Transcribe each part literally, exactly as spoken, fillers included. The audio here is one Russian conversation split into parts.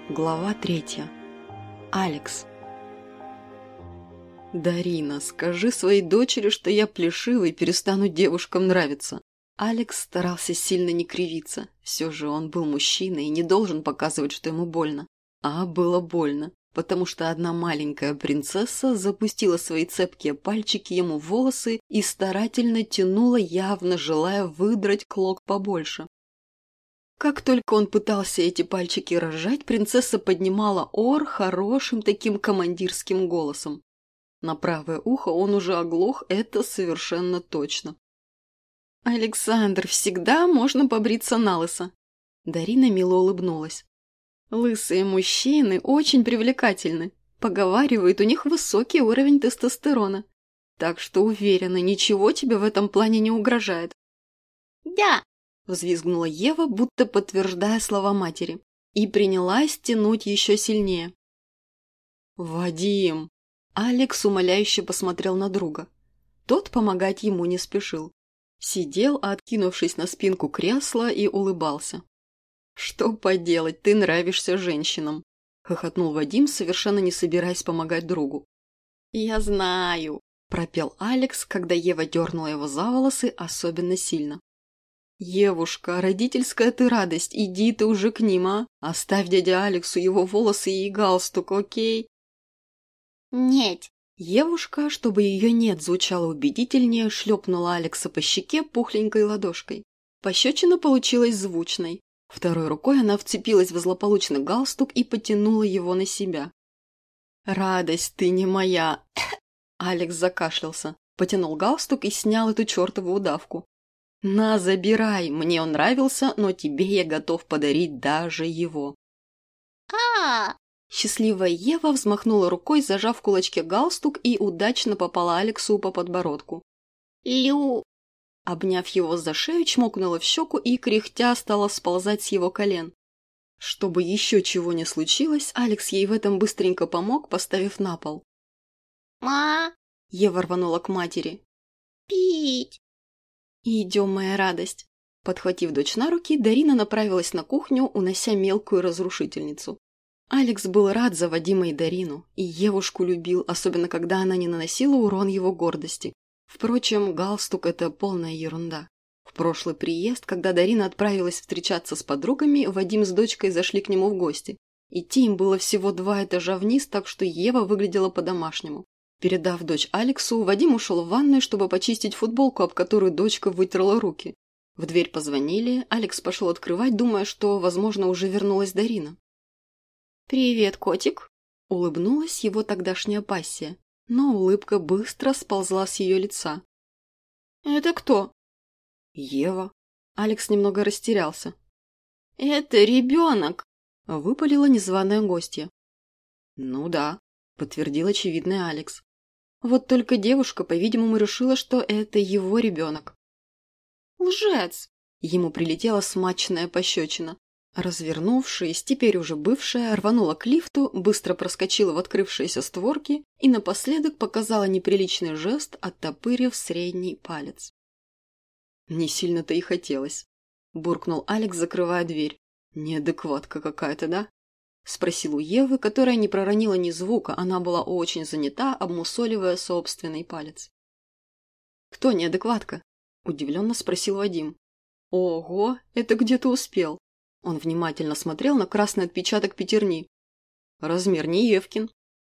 Глава третья. Алекс. «Дарина, скажи своей дочери, что я плешивый и перестану девушкам нравиться». Алекс старался сильно не кривиться. Все же он был мужчиной и не должен показывать, что ему больно. А было больно, потому что одна маленькая принцесса запустила свои цепкие пальчики ему в волосы и старательно тянула, явно желая выдрать клок побольше. Как только он пытался эти пальчики разжать, принцесса поднимала ор хорошим таким командирским голосом. На правое ухо он уже оглох, это совершенно точно. «Александр, всегда можно побриться налысо!» Дарина мило улыбнулась. «Лысые мужчины очень привлекательны. Поговаривают, у них высокий уровень тестостерона. Так что, уверена, ничего тебе в этом плане не угрожает». «Да!» Взвизгнула Ева, будто подтверждая слова матери, и принялась тянуть еще сильнее. «Вадим!» Алекс умоляюще посмотрел на друга. Тот помогать ему не спешил. Сидел, откинувшись на спинку кресла, и улыбался. «Что поделать, ты нравишься женщинам!» — хохотнул Вадим, совершенно не собираясь помогать другу. «Я знаю!» — пропел Алекс, когда Ева дернула его за волосы особенно сильно. «Евушка, родительская ты радость, иди ты уже к ним, а? Оставь дяде Алексу его волосы и галстук, окей?» «Нет!» Евушка, чтобы ее «нет» звучало убедительнее, шлепнула Алекса по щеке пухленькой ладошкой. Пощечина получилась звучной. Второй рукой она вцепилась в злополучный галстук и потянула его на себя. «Радость, ты не моя!» Алекс закашлялся, потянул галстук и снял эту чертову удавку. «На, забирай, мне он нравился, но тебе я готов подарить даже его». а Счастливая Ева взмахнула рукой, зажав в кулачке галстук, и удачно попала Алексу по подбородку. Лю! Обняв его за шею, чмокнула в щеку и, кряхтя, стала сползать с его колен. Чтобы еще чего не случилось, Алекс ей в этом быстренько помог, поставив на пол. Ма! Ева рванула к матери. Пить! «Идем, моя радость!» Подхватив дочь на руки, Дарина направилась на кухню, унося мелкую разрушительницу. Алекс был рад за Вадима и Дарину, и Евушку любил, особенно когда она не наносила урон его гордости. Впрочем, галстук – это полная ерунда. В прошлый приезд, когда Дарина отправилась встречаться с подругами, Вадим с дочкой зашли к нему в гости. Идти им было всего два этажа вниз, так что Ева выглядела по-домашнему. Передав дочь Алексу, Вадим ушел в ванную, чтобы почистить футболку, об которую дочка вытерла руки. В дверь позвонили, Алекс пошел открывать, думая, что, возможно, уже вернулась Дарина. «Привет, котик!» – улыбнулась его тогдашняя пассия, но улыбка быстро сползла с ее лица. «Это кто?» «Ева». Алекс немного растерялся. «Это ребенок!» – выпалила незваная гостья. «Ну да», – подтвердил очевидный Алекс. Вот только девушка, по-видимому, решила, что это его ребенок. «Лжец!» – ему прилетела смачная пощечина. Развернувшись, теперь уже бывшая, рванула к лифту, быстро проскочила в открывшиеся створки и напоследок показала неприличный жест, оттопырив средний палец. «Не сильно-то и хотелось», – буркнул Алекс, закрывая дверь. «Неадекватка какая-то, да?» – спросил у Евы, которая не проронила ни звука, она была очень занята, обмусоливая собственный палец. «Кто неадекватка?» – удивленно спросил Вадим. «Ого, это где ты успел?» Он внимательно смотрел на красный отпечаток пятерни. «Размер не Евкин».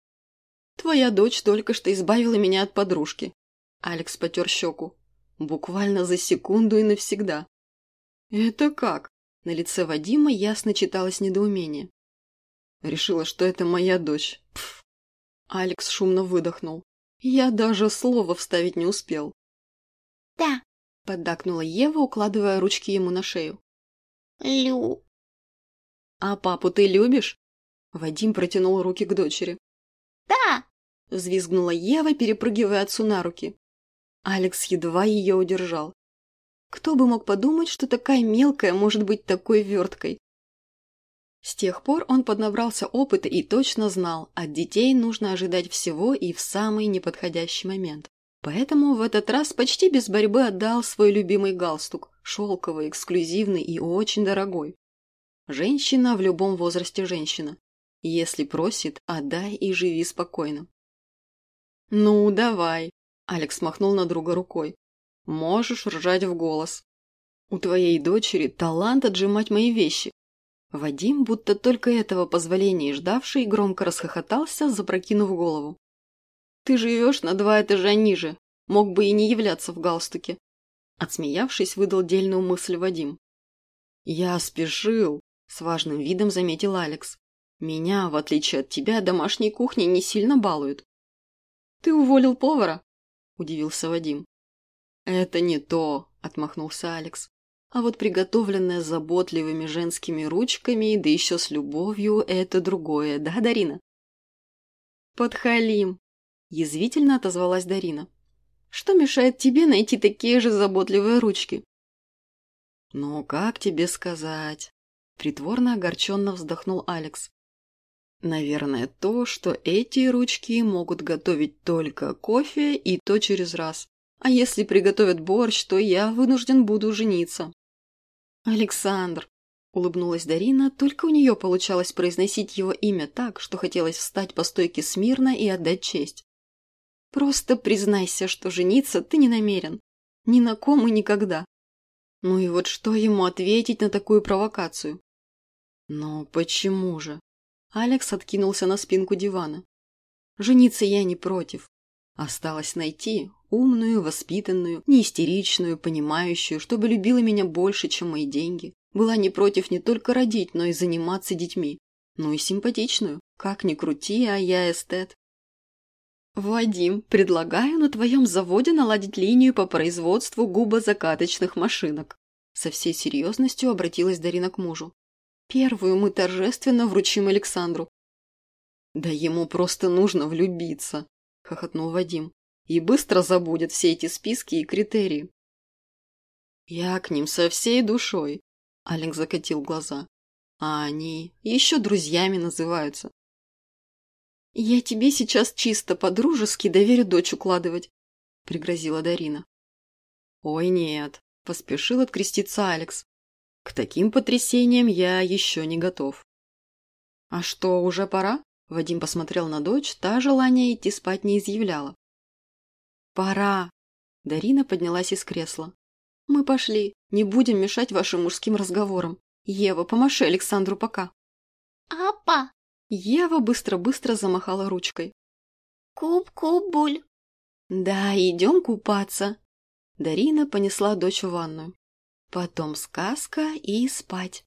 «Твоя дочь только что избавила меня от подружки». Алекс потер щеку. Буквально за секунду и навсегда. «Это как?» На лице Вадима ясно читалось недоумение. «Решила, что это моя дочь. Пф». Алекс шумно выдохнул. Я даже слова вставить не успел. «Да!» – поддакнула Ева, укладывая ручки ему на шею. Лю! «А папу ты любишь?» Вадим протянул руки к дочери. «Да!» – взвизгнула Ева, перепрыгивая отцу на руки. Алекс едва ее удержал. Кто бы мог подумать, что такая мелкая может быть такой верткой? С тех пор он поднабрался опыта и точно знал, от детей нужно ожидать всего и в самый неподходящий момент. Поэтому в этот раз почти без борьбы отдал свой любимый галстук, шелковый, эксклюзивный и очень дорогой. Женщина в любом возрасте женщина. Если просит, отдай и живи спокойно. «Ну, давай», – Алекс махнул на друга рукой. «Можешь ржать в голос. У твоей дочери талант отжимать мои вещи». Вадим, будто только этого позволения ждавший, громко расхохотался, запрокинув голову. «Ты живешь на два этажа ниже, мог бы и не являться в галстуке». Отсмеявшись, выдал дельную мысль Вадим. «Я спешил», – с важным видом заметил Алекс. «Меня, в отличие от тебя, домашней кухней не сильно балуют». «Ты уволил повара?» – удивился Вадим. «Это не то», – отмахнулся Алекс. «А вот приготовленное заботливыми женскими ручками, да еще с любовью, это другое, да, Дарина?» «Подхалим», – язвительно отозвалась Дарина. «Что мешает тебе найти такие же заботливые ручки?» «Ну, как тебе сказать?» – притворно огорченно вздохнул Алекс. «Наверное, то, что эти ручки могут готовить только кофе, и то через раз. А если приготовят борщ, то я вынужден буду жениться». «Александр», – улыбнулась Дарина, только у нее получалось произносить его имя так, что хотелось встать по стойке смирно и отдать честь. «Просто признайся, что жениться ты не намерен. Ни на ком и никогда». Ну и вот что ему ответить на такую провокацию? «Но почему же?» Алекс откинулся на спинку дивана. «Жениться я не против. Осталось найти умную, воспитанную, не истеричную, понимающую, чтобы любила меня больше, чем мои деньги. Была не против не только родить, но и заниматься детьми. Ну и симпатичную. Как ни крути, а я эстет». «Вадим, предлагаю на твоем заводе наладить линию по производству губозакаточных машинок». Со всей серьезностью обратилась Дарина к мужу. «Первую мы торжественно вручим Александру». «Да ему просто нужно влюбиться», – хохотнул Вадим, «и быстро забудет все эти списки и критерии». «Я к ним со всей душой», – Алекс закатил глаза. «А они еще друзьями называются». «Я тебе сейчас чисто по-дружески доверю дочь укладывать», – пригрозила Дарина. «Ой, нет», – поспешил откреститься Алекс. «К таким потрясениям я еще не готов». «А что, уже пора?» – Вадим посмотрел на дочь, та желания идти спать не изъявляла. «Пора!» – Дарина поднялась из кресла. «Мы пошли, не будем мешать вашим мужским разговорам. Ева, помаши Александру пока». Апа, Ева быстро-быстро замахала ручкой. куб-кубуль. «Да, идем купаться». Дарина понесла дочь в ванную. Потом сказка и спать.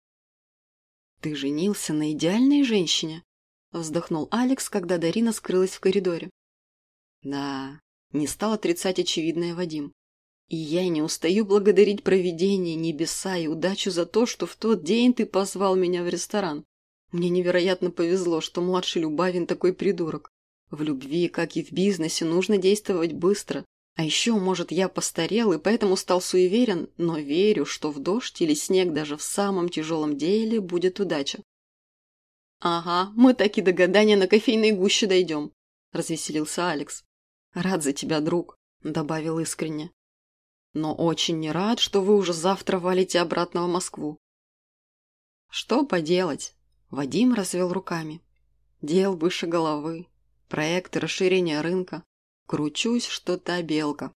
«Ты женился на идеальной женщине», – вздохнул Алекс, когда Дарина скрылась в коридоре. «Да», – не стал отрицать очевидное Вадим. «И я не устаю благодарить провидение, небеса и удачу за то, что в тот день ты позвал меня в ресторан. Мне невероятно повезло, что младший Любавин такой придурок. В любви, как и в бизнесе, нужно действовать быстро. А еще, может, я постарел и поэтому стал суеверен, но верю, что в дождь или снег даже в самом тяжелом деле будет удача». «Ага, мы так и до гадания на кофейной гуще дойдем», – развеселился Алекс. «Рад за тебя, друг», – добавил искренне. «Но очень не рад, что вы уже завтра валите обратно в Москву». «Что поделать?» – Вадим развел руками. «Дел выше головы, проекты расширения рынка. Кручусь, что та белка».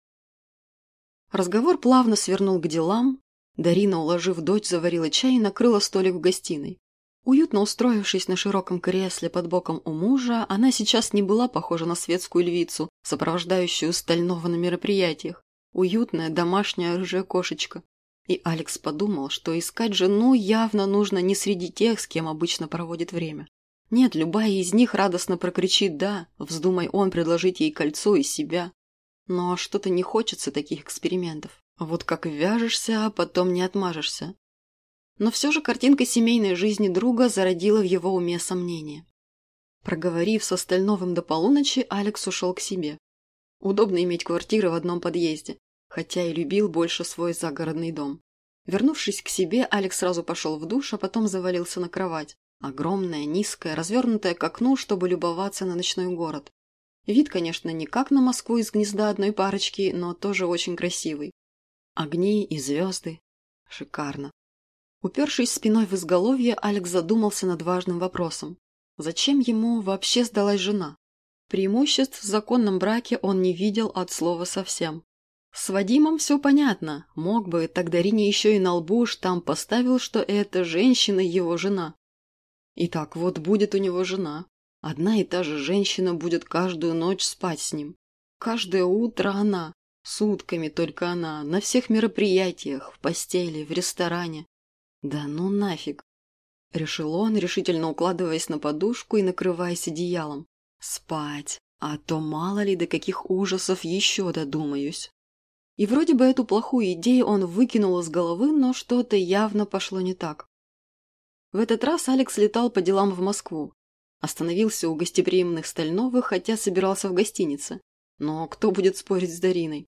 Разговор плавно свернул к делам. Дарина, уложив дочь, заварила чай и накрыла столик в гостиной. Уютно устроившись на широком кресле под боком у мужа, она сейчас не была похожа на светскую львицу, сопровождающую Стального на мероприятиях. Уютная домашняя рыжая кошечка. И Алекс подумал, что искать жену явно нужно не среди тех, с кем обычно проводит время. Нет, любая из них радостно прокричит «да», вздумай он предложить ей кольцо и себя. Но что-то не хочется таких экспериментов. Вот как вяжешься, а потом не отмажешься. Но все же картинка семейной жизни друга зародила в его уме сомнения. Проговорив со Стальновым до полуночи, Алекс ушел к себе. Удобно иметь квартиры в одном подъезде, хотя и любил больше свой загородный дом. Вернувшись к себе, Алекс сразу пошел в душ, а потом завалился на кровать. Огромная, низкая, развернутая к окну, чтобы любоваться на ночной город. Вид, конечно, не как на Москву из гнезда одной парочки, но тоже очень красивый. Огни и звезды. Шикарно. Упершись спиной в изголовье, Алекс задумался над важным вопросом. Зачем ему вообще сдалась жена? Преимуществ в законном браке он не видел от слова совсем. С Вадимом все понятно. Мог бы, так Дарине еще и на лбу штамп поставил, что эта женщина его жена. Итак, вот будет у него жена. Одна и та же женщина будет каждую ночь спать с ним. Каждое утро она, сутками только она, на всех мероприятиях, в постели, в ресторане. Да ну нафиг. Решил он, решительно укладываясь на подушку и накрываясь одеялом. Спать, а то мало ли до каких ужасов еще додумаюсь. И вроде бы эту плохую идею он выкинул из головы, но что-то явно пошло не так. В этот раз Алекс летал по делам в Москву. Остановился у гостеприимных Стальновых, хотя собирался в гостинице. Но кто будет спорить с Дариной?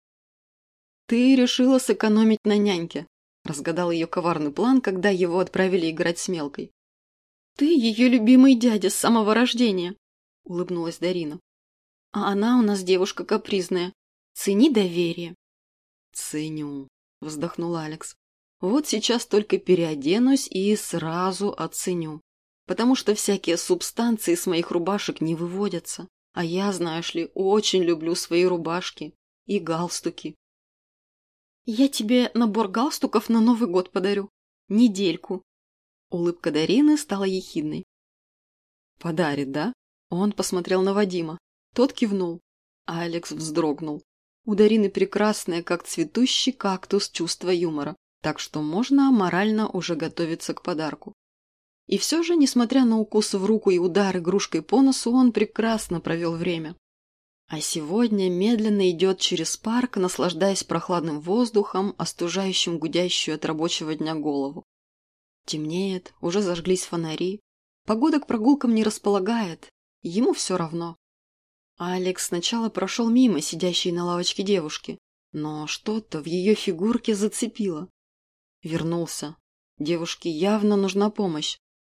«Ты решила сэкономить на няньке», – разгадал ее коварный план, когда его отправили играть с Мелкой. «Ты ее любимый дядя с самого рождения», – улыбнулась Дарина. «А она у нас девушка капризная. Цени доверие». «Ценю», – вздохнул Алекс. «Вот сейчас только переоденусь и сразу оценю. Потому что всякие субстанции с моих рубашек не выводятся. А я, знаешь ли, очень люблю свои рубашки и галстуки». «Я тебе набор галстуков на Новый год подарю. Недельку». Улыбка Дарины стала ехидной. «Подарит, да?» Он посмотрел на Вадима. Тот кивнул. А Алекс вздрогнул. У Дарины прекрасное, как цветущий кактус, чувство юмора. Так что можно морально уже готовиться к подарку. И все же, несмотря на укусы в руку и удар игрушкой по носу, он прекрасно провел время. А сегодня медленно идет через парк, наслаждаясь прохладным воздухом, остужающим гудящую от рабочего дня голову. Темнеет, уже зажглись фонари. Погода к прогулкам не располагает, ему все равно. Алекс сначала прошел мимо сидящей на лавочке девушки, но что-то в ее фигурке зацепило. Вернулся. Девушке явно нужна помощь.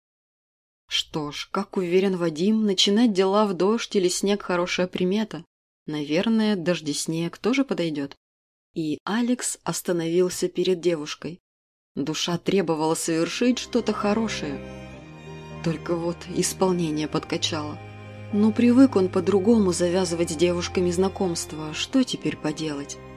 Что ж, как уверен Вадим, начинать дела в дождь или снег – хорошая примета. Наверное, дождь-снег тоже подойдет. И Алекс остановился перед девушкой. Душа требовала совершить что-то хорошее. Только вот исполнение подкачало. Но привык он по-другому завязывать с девушками знакомства. Что теперь поделать?